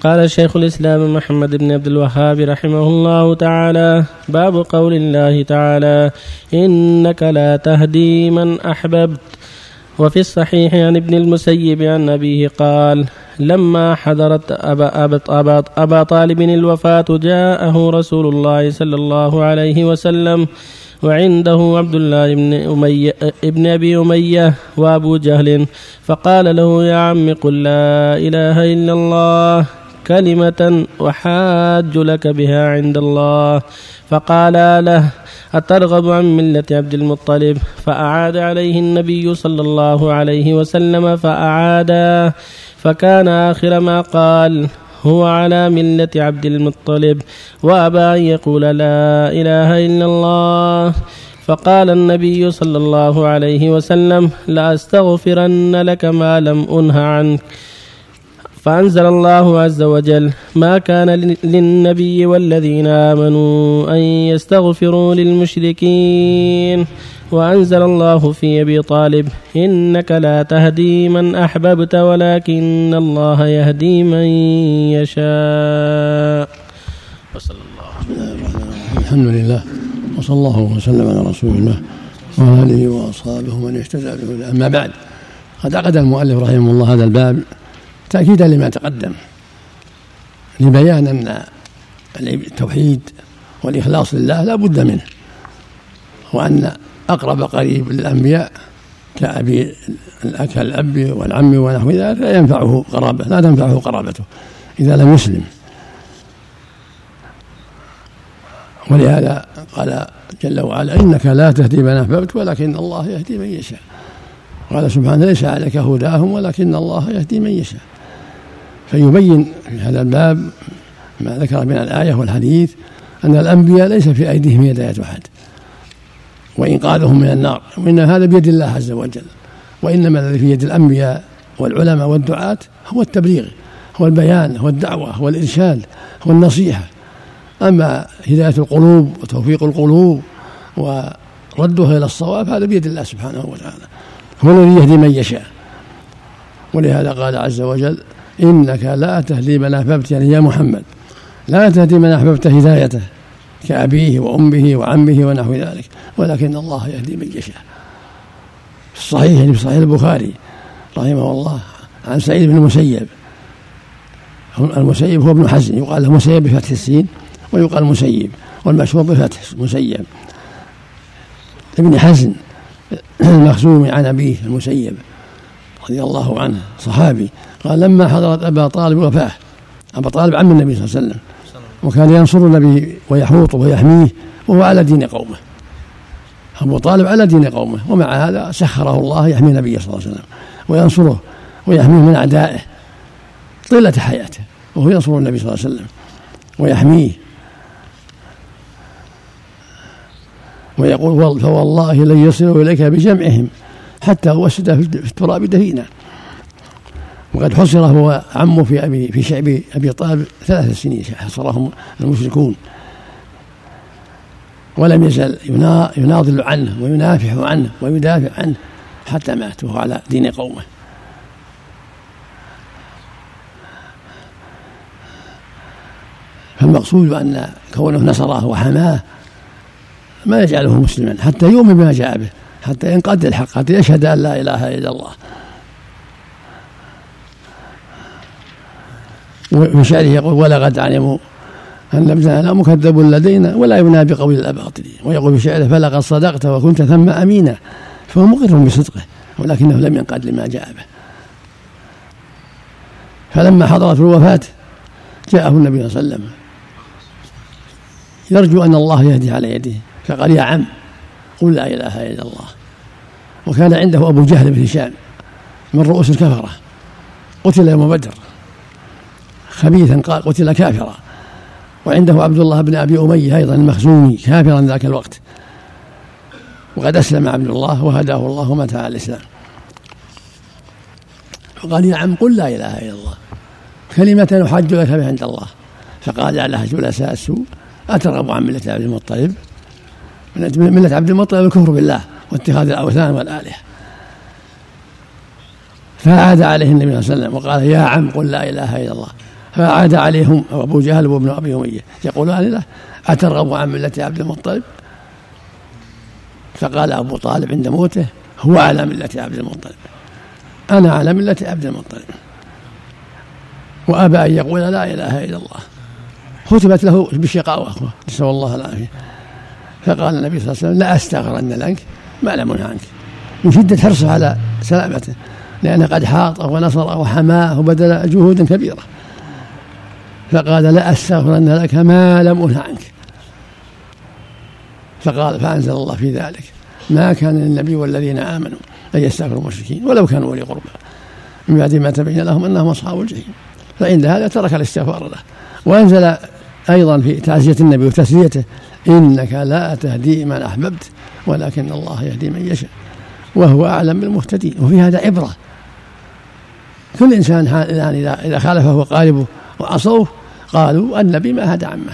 قال شيخ الإسلام محمد بن عبد الوهاب رحمه الله تعالى: باب قول الله تعالى: إنك لا تهدي من أحببت. وفي الصحيح عن ابن المسيب عن أبيه قال: لما حضرت أبا طالب الوفاة جاءه رسول الله صلى الله عليه وسلم وعنده عبد الله ابن أبي أمية وأبو جهل، فقال له: يا عم قل لا إله إلا الله كلمة وحاج لك بها عند الله. فقال له: أترغب عن ملة عبد المطلب؟ فأعاد عليه النبي صلى الله عليه وسلم فأعادا، فكان آخر ما قال: هو على ملة عبد المطلب، وأبى أن يقول لا إله إلا الله. فقال النبي صلى الله عليه وسلم: لأستغفرن لك ما لم أنه عنك. فأنزل الله عز وجل: ما كان للنبي والذين آمنوا أن يستغفروا للمشركين. وأنزل الله في أبي طالب: إنك لا تهدي من أحببت ولكن الله يهدي من يشاء. وصلى الله عليه وسلم. الحمد لله، وصلى الله وسلم على رسول الله وعلى آله وأصحابه ومن اهتدى بهداه. أما بعد، قد عقد المؤلف رحمه الله هذا الباب تأكيدا لما تقدم، لبيان أن التوحيد والإخلاص لله لا بد منه، وأن أقرب قريب للأنبياء كالأب والعم ونحو ذلك لا تنفعه قرابته إذا لم يسلم. ولهذا قال جل وعلا: إنك لا تهدي من أحببت ولكن الله يهدي من يشاء. قال سبحانه: ليس عليك هداهم ولكن الله يهدي من يشاء. فيبين في هذا الباب ما ذكر من الآية والحديث أن الأنبياء ليس في أيديهم هداية أحد وإنقاذهم من النار، وإن هذا بيد الله عز وجل. وإنما الذي في يد الأنبياء والعلماء والدعاة هو التبليغ، هو البيان، هو الدعوة، هو الإرشاد، هو النصيحة. أما هداية القلوب وتوفيق القلوب وردها إلى الصواب هذا بيد الله سبحانه وتعالى، هو الذي يهدي من يشاء. ولهذا قال عز وجل: إنك لا تهدي من أحببت، يعني يا محمد لا تهدي من أحببت هدايته كأبيه وأمه وعمه ونحو ذلك، ولكن الله يهدي من يشاء. في الصحيح، يعني في صحيح البخاري رحمه الله، عن سعيد بن المسيب. المسيب هو ابن حزن، يقال له مسيب بفتح السين ويقال مسيب، والمشهور بفتح مسيب. ابن حزن المخزومي عن أبيه المسيب رضي الله عنه، صحابي. قال: لما حضرت أبا طالب وفاة، أبا طالب عم النبي صلى الله عليه وسلم، وكان ينصر النبي ويحوطه ويحميه وهو على دين قومه. أبو طالب على دين قومه، ومع هذا سخره الله يحمي النبي صلى الله عليه وسلم وينصره ويحميه من أعدائه طيلة حياته، وهو ينصر النبي صلى الله عليه وسلم ويحميه. ويقول: فوالله لن يصلوا إليك بجمعهم حتى وسد في التراب دفينا. وقد حصر هو عمه في شعب أبي طالب 3 سنين، حصرهم المشركون، ولم يزل يناضل عنه وينافح عنه ويدافع عنه حتى مات وهو على دين قومه. فالمقصود أن كونه نصره وحماه ما يجعله مسلما حتى يؤمن بما جاء به، حتى ينقاد الحق، حتى يشهد أن لا إله إلا الله. وفي شعره يقول: ولقد علموا أن ابننا مكذب لدينا ولا يبنى بقول الأباطل. ويقول في شعره: فلقد صدقت وكنت ثم أمينا. فهو مقر بصدقه ولكنه لم ينقاد لما جاء به. فلما حضرت الوفاة جاءه النبي صلى الله عليه وسلم يرجو أن الله يهدي على يده، فقال: يا عم قل لا إله إلا الله. وكان عنده أبو جهل بن هشام من رؤوس الكفرة، قتل يوم بدر خبيثا، قال قتل كافرا. وعنده عبد الله بن أبي أمية أيضا المخزومي كافرا ذاك الوقت، وقد أسلم عبد الله وهداه الله ومات على الإسلام. فقال: يا عم قل لا إله إلا الله كلمة أحاج لك بها عند الله. فقال على جلساء السوء: أترغب عن ملة عبد المطلب؟ ملة عبد المطلب الكفر بالله واتخاذ الأوثان والآلهة. فعاد عليه النبي صلى الله عليه وسلم وقال: يا عم قل لا إله إلا الله. فعاد عليهم أبو جهل وابن أبي أمية يقولان له أترغب عن ملة عبد المطلب؟ فقال أبو طالب عند موته هو على ملة عبد المطلب، أنا على ملة عبد المطلب، وأبى أن يقول لا إله إلا الله. ختمت له بالشقاوة نسأل الله العافية. فقال النبي صلى الله عليه وسلم لا أستغفرن لك ما لم أنه عنك، من شدة حرصه على سلامته، لأنه قد حاطه ونصره وحماه وبذل جهود كبيرة. فقال لا أستغفرن لك ما لم أنه عنك. فقال فأنزل الله في ذلك ما كان للنبي والذين آمنوا أن يستغفروا المشركين ولو كانوا أولي قربى من بعد ما تبين لهم أنهم أصحاب الجحيم، فعند هذا ترك الاستغفار له. وأنزل أيضا في تعزية النبي وتسليته إنك لا تهدي من أحببت ولكن الله يهدي من يشاء وهو أعلم بالمهتدين. وفي هذا عبرة، كل إنسان إذا خالفه وقاربه وعصوه قالوا النبي ما هدى عمه،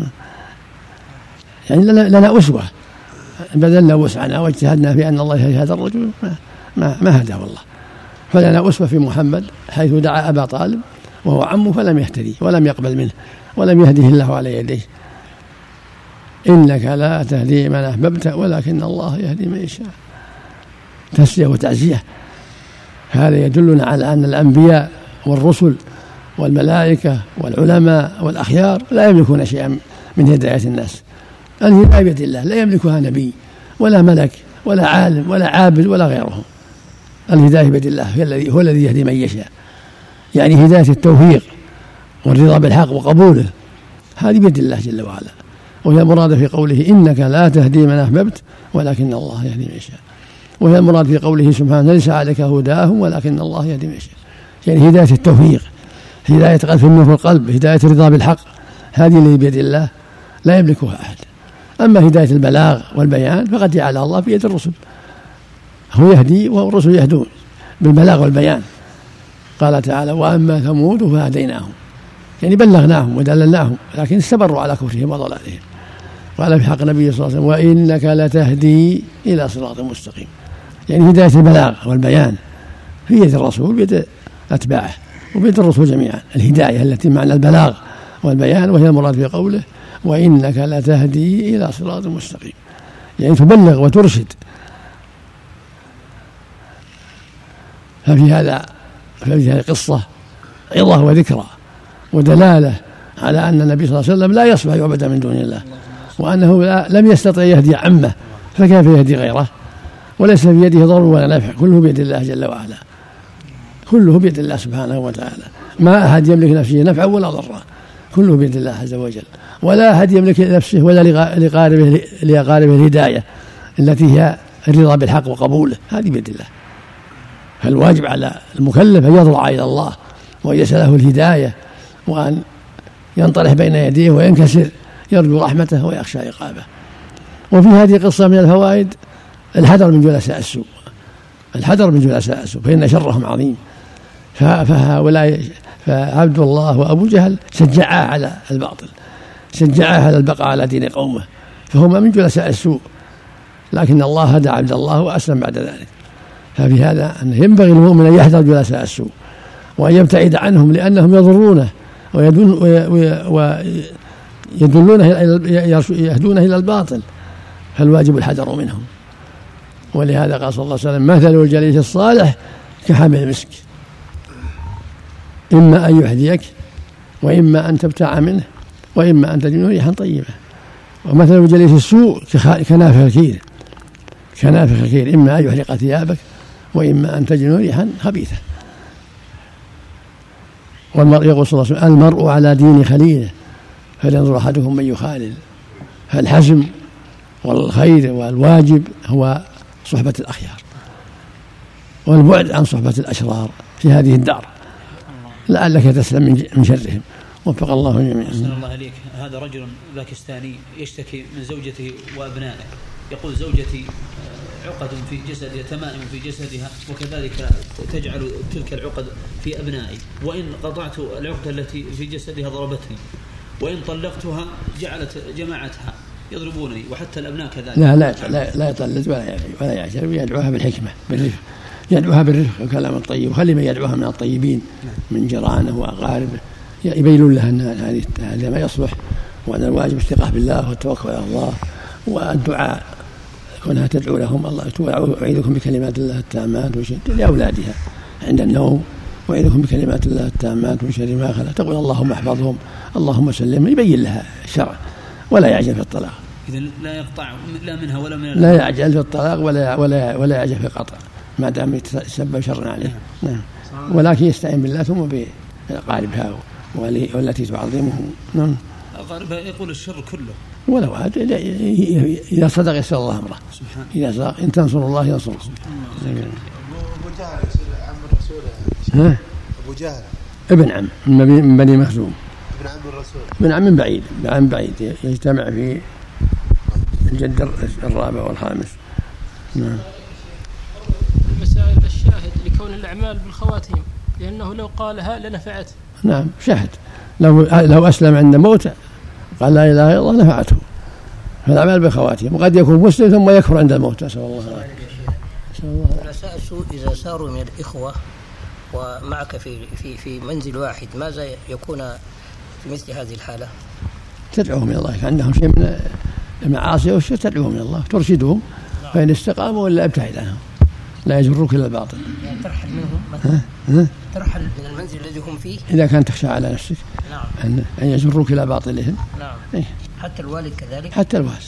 يعني لنا أسوة، بذلنا وسعنا واجتهدنا في أن الله يهدي هذا الرجل ما هدى والله. فلنا أسوة في محمد حيث دعا أبا طالب وهو عمه فلم يهتدي ولم يقبل منه ولم يهده الله على يديه. إنك لا تهدي من أحببت ولكن الله يهدي من يشاء، تسلية وتعزية. هذا يدلنا على أن الأنبياء والرسل والملائكة والعلماء والأخيار لا يملكون شيئا من هداية الناس. الهداية بيد الله، لا يملكها نبي ولا ملك ولا عالم ولا عابد ولا غيرهم. الهداية بيد الله، هو الذي يهدي من يشاء، يعني هداية التوفيق والرضا بالحق وقبوله هذه بيد الله جل وعلا. وهي المراد في قوله إنك لا تهدي من أحببت ولكن الله يهدي من يشاء، وهي المراد في قوله سبحانه ليس عليك هداهم ولكن الله يهدي من يشاء، يعني هداية التوفيق، هداية قذف النور في القلب، هداية الرضا بالحق، هذه اللي بيد الله لا يملكها أحد. أما هداية البلاغ والبيان فقد جعلها الله في يد الرسل، هو يهدي والرسل يهدون بالبلاغ والبيان. قال تعالى وأما ثمود فهديناهم، يعني بلغناهم ودللناهم لكن استمروا على كفرهم وضلالهم. قال في حق النبي صلى الله عليه وسلم وإنك لتهدي إلى صراط مستقيم، يعني هداية البلاغ والبيان في يد الرسول بيد أتباعه وبيد الرسول جميعا. الهداية التي معنى البلاغ والبيان وهي المراد في قوله وإنك لتهدي إلى صراط مستقيم، يعني تبلغ وترشد. ففي هذه القصة عظة وذكرى ودلالة على أن النبي صلى الله عليه وسلم لا يصلح يعبد من دون الله، وأنه لم يستطع يهدي عمه فكيف يهدي غيره، وليس في يده ضر ولا نفع، كله بيد الله جل وعلا، كله بيد الله سبحانه وتعالى. ما أحد يملك نفسه نفعا ولا ضرا، كله بيد الله عز وجل. ولا أحد يملك نفسه ولا لأقاربه الهداية التي هي الرضا بالحق وقبوله، هذه بيد الله. فالواجب على المكلف أن يضرع إلى الله وأن يسأله الهداية وأن ينطرح بين يديه وينكسر يرجو رحمته ويخشى عقابه. وفي هذه القصة من الفوائد الحذر من جلساء السوء، الحذر من جلساء السوء فإن شرهم عظيم. فهؤلاء فعبد الله وأبو جهل شجعاه على الباطل، شجعاه على البقاء على دين قومه، فهما من جلساء السوء، لكن الله هدى عبد الله وأسلم بعد ذلك. ففي هذا أنه ينبغي المؤمن أن يحذر جلساء السوء وأن يبتعد عنهم لأنهم يضرونه يهدونه إلى الباطل، فالواجب الحذر منهم. ولهذا قال صلى الله عليه وسلم مثل الجليس الصالح كحامل المسك، إما أن يحذيك وإما أن تبتاع منه وإما أن تجد ريحا طيبة. ومثل الجليس السوء كنافخ الكير، كنافخ الكير إما أن يحرق ثيابك وإما أن تجد ريحا خبيثة. يقول صلى الله عليه وسلم المرء على دين خليله فلينظر أحدكم من يخالل. فالحزم والخير والواجب هو صحبة الأخيار والبعد عن صحبة الأشرار في هذه الدار لعلك تسلم من شرهم. وفق الله جميعا. أحسن الله إليك. هذا رجل باكستاني يشتكي من زوجته وأبنائه، يقول زوجتي عقد في جسدها، تمائم في جسدها، وكذلك تجعل تلك العقد في أبنائي، وإن قطعت العقد التي في جسدها ضربتني، وإن طلقتها جماعتها يضربونني، وحتى الأبناء كذلك. لا يطلق ولا يعترف، يدعوها بالحكمة بالرفق، يدعوها بالرفق والكلام الطيب، وخلي من يدعوها من الطيبين من جيرانه وأقاربه يبين لها أن هذا ما يصلح، وأن الواجب الثقة بالله والتوكل على الله، والدعاء كونها تدعو لهم الله أعيذكم بكلمات الله التامات لأولادها عند النوم، وأعيذكم بكلمات الله التامات من شر ما خلق، تقول اللهم احفظهم اللهم سلم، يبين لها الشرع ولا يعجل في الطلاق. إذا لا يقطع لا منها ولا من لا يعجل في الطلاق ولا يعجل في القطع ما دام يتسبب شر عليه. نعم. ولكن يستعين بالله ثم بأقاربها والتي تعظمه. نعم. أقاربها يقول الشر كله ولو إذا صدق يسر الله أمره. إذا صدق إن تنصروا الله ينصركم. أبو جهل عم الرسول. أبو جهل ابن عم من بني مخزوم. ابن عم الرسول. ابن عم من بعيد، عم بعيد يجتمع في الجد الرابع والخامس. نعم. المسائل الشاهد لكون الأعمال بالخواتيم، لأنه لو قالها لنفعته. نعم شاهد، لو أسلم عند موت قال لا إله إلا الله نفعته، فالأعمال بالخواتيم، وقد يكون مسلم ثم يكفر عند الموت. نسأل الله الرسائل إذا صاروا من الإخوة ومعك في منزل واحد، ماذا يكون في مثل هذه الحالة؟ تدعوهم إلى الله، عندهم شيء من المعاصي والشر تدعوهم إلى الله ترشدهم، فإن استقاموا ولا ابتعد عنهم، لا يجروك إلى الباطل. يعني ترحل منهم مثلا؟ ترحل من المنزل الذي هم فيه إذا كان تخشى على نفسك. نعم. أن يجروك إلى باطلهم. نعم. إيه؟ حتى الوالد كذلك. حتى الوالد.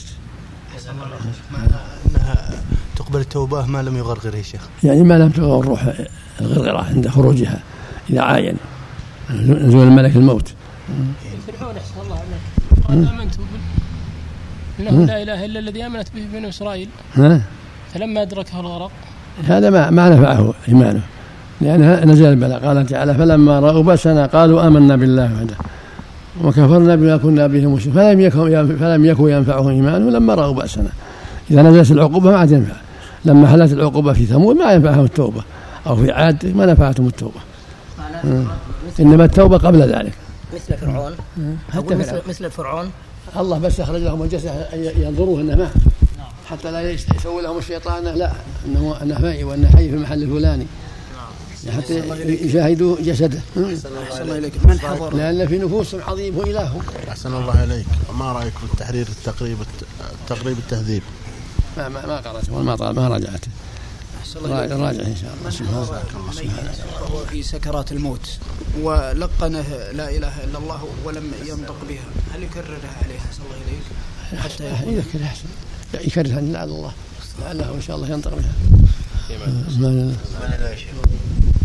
أنها تقبل التوبة ما لم يغرغره يا شيخ. يعني ما لم تغرغر الروح الغرغرة عند خروجها إذا عاين نزول الملك الموت. فرعون أحسن الله عليك قال آمنت إنه لا إله إلا الذي آمنت به بنو إسرائيل، فلما أدركه الغرق هذا ما نفعه إيمانه، لأنها نزل البلاء. قال تعالى فلما رأوا بأسنا قالوا آمنا بالله وحده وكفرنا بما كنا به مشركين فلم يكن ينفعهم إيمانه لما رأوا بأسنا. إذا نزلت العقوبة ما عاد ينفع، لما حلت العقوبة في ثمود ما ينفعهم التوبة، أو في عاد ما نفعتهم التوبة. إنما التوبة قبل ذلك. مثل فرعون. مثل فرعون الله بس أخرج لهم الجسد ينظروه أنه مات، حتى لا يسوي لهم الشيطان لا أنه مائي وأنه حي في المحل الفلاني، حتى يشاهدوا جسده. أحسن الله إليك. من حضر؟ لأن في نفوسهم عظيم هو إله. أحسن الله إليك. ما رأيك في التحرير التقريب التهذيب؟ ما قرأته وما راجعته. راجع إن شاء الله. سبحانه وهو في سكرات الموت ولقنه لا إله إلا الله ولم ينطق بها، هل يكررها عليه؟ صلى الله عليه حتى يذكر أحسن يكررها لعل الله لعله إن شاء الله ينطق بها.